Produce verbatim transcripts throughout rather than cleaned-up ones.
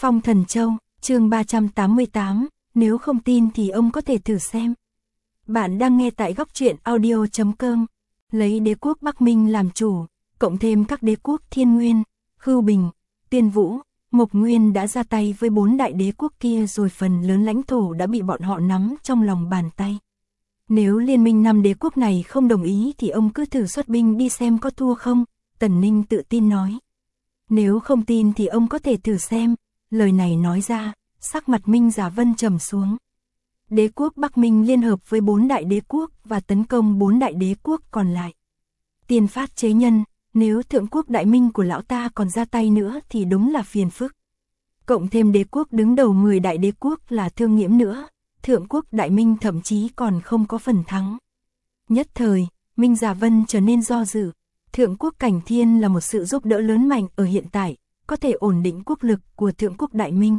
Phong Thần Châu, chương ba trăm tám mươi tám, nếu không tin thì ông có thể thử xem. Bạn đang nghe tại góc truyện audio chấm com. Lấy đế quốc Bắc Minh làm chủ, cộng thêm các đế quốc Thiên Nguyên, Khưu Bình, Tiên Vũ, Mộc Nguyên đã ra tay với bốn đại đế quốc kia rồi, phần lớn lãnh thổ đã bị bọn họ nắm trong lòng bàn tay. Nếu liên minh năm đế quốc này không đồng ý thì ông cứ thử xuất binh đi xem có thua không, Tần Ninh tự tin nói. Nếu không tin thì ông có thể thử xem. Lời này nói ra, sắc mặt Minh Giả Vân trầm xuống. Đế quốc Bắc Minh liên hợp với bốn đại đế quốc và tấn công bốn đại đế quốc còn lại. Tiền phát chế nhân, nếu thượng quốc đại minh của lão ta còn ra tay nữa thì đúng là phiền phức. Cộng thêm đế quốc đứng đầu mười đại đế quốc là Thương Nghiễm nữa, thượng quốc đại minh thậm chí còn không có phần thắng. Nhất thời, Minh Giả Vân trở nên do dự. Thượng quốc Cảnh Thiên là một sự giúp đỡ lớn mạnh ở hiện tại, có thể ổn định quốc lực của thượng quốc đại minh.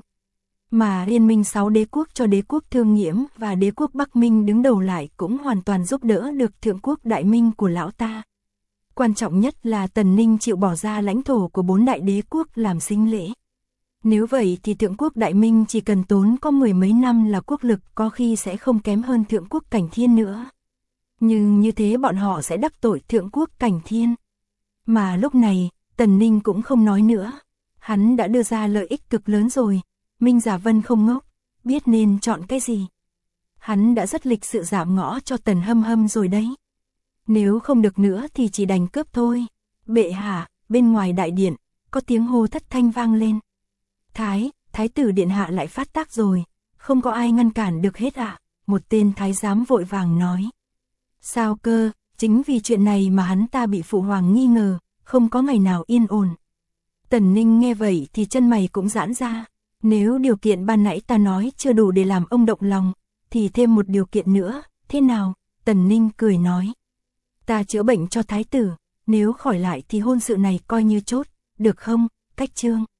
Mà liên minh sáu đế quốc cho đế quốc Thương Nghiễm và đế quốc Bắc Minh đứng đầu lại cũng hoàn toàn giúp đỡ được thượng quốc đại minh của lão ta. Quan trọng nhất là Tần Ninh chịu bỏ ra lãnh thổ của bốn đại đế quốc làm sinh lễ. Nếu vậy thì thượng quốc đại minh chỉ cần tốn có mười mấy năm là quốc lực có khi sẽ không kém hơn thượng quốc Cảnh Thiên nữa. Nhưng như thế bọn họ sẽ đắc tội thượng quốc Cảnh Thiên. Mà lúc này, Tần Ninh cũng không nói nữa. Hắn đã đưa ra lợi ích cực lớn rồi. Minh Giả Vân không ngốc, biết nên chọn cái gì. Hắn đã rất lịch sự giảm ngõ cho Tần Hâm Hâm rồi đấy. Nếu không được nữa thì chỉ đành cướp thôi. Bệ hạ, bên ngoài đại điện, có tiếng hô thất thanh vang lên. Thái, thái tử điện hạ lại phát tác rồi, không có ai ngăn cản được hết ạ. À? Một tên thái giám vội vàng nói. Sao cơ, chính vì chuyện này mà hắn ta bị phụ hoàng nghi ngờ, không có ngày nào yên ổn. Tần Ninh nghe vậy thì chân mày cũng giãn ra. Nếu điều kiện ban nãy ta nói chưa đủ để làm ông động lòng, thì thêm một điều kiện nữa, thế nào? Tần Ninh cười nói. Ta chữa bệnh cho thái tử, nếu khỏi lại thì hôn sự này coi như chốt, được không? Cách chương.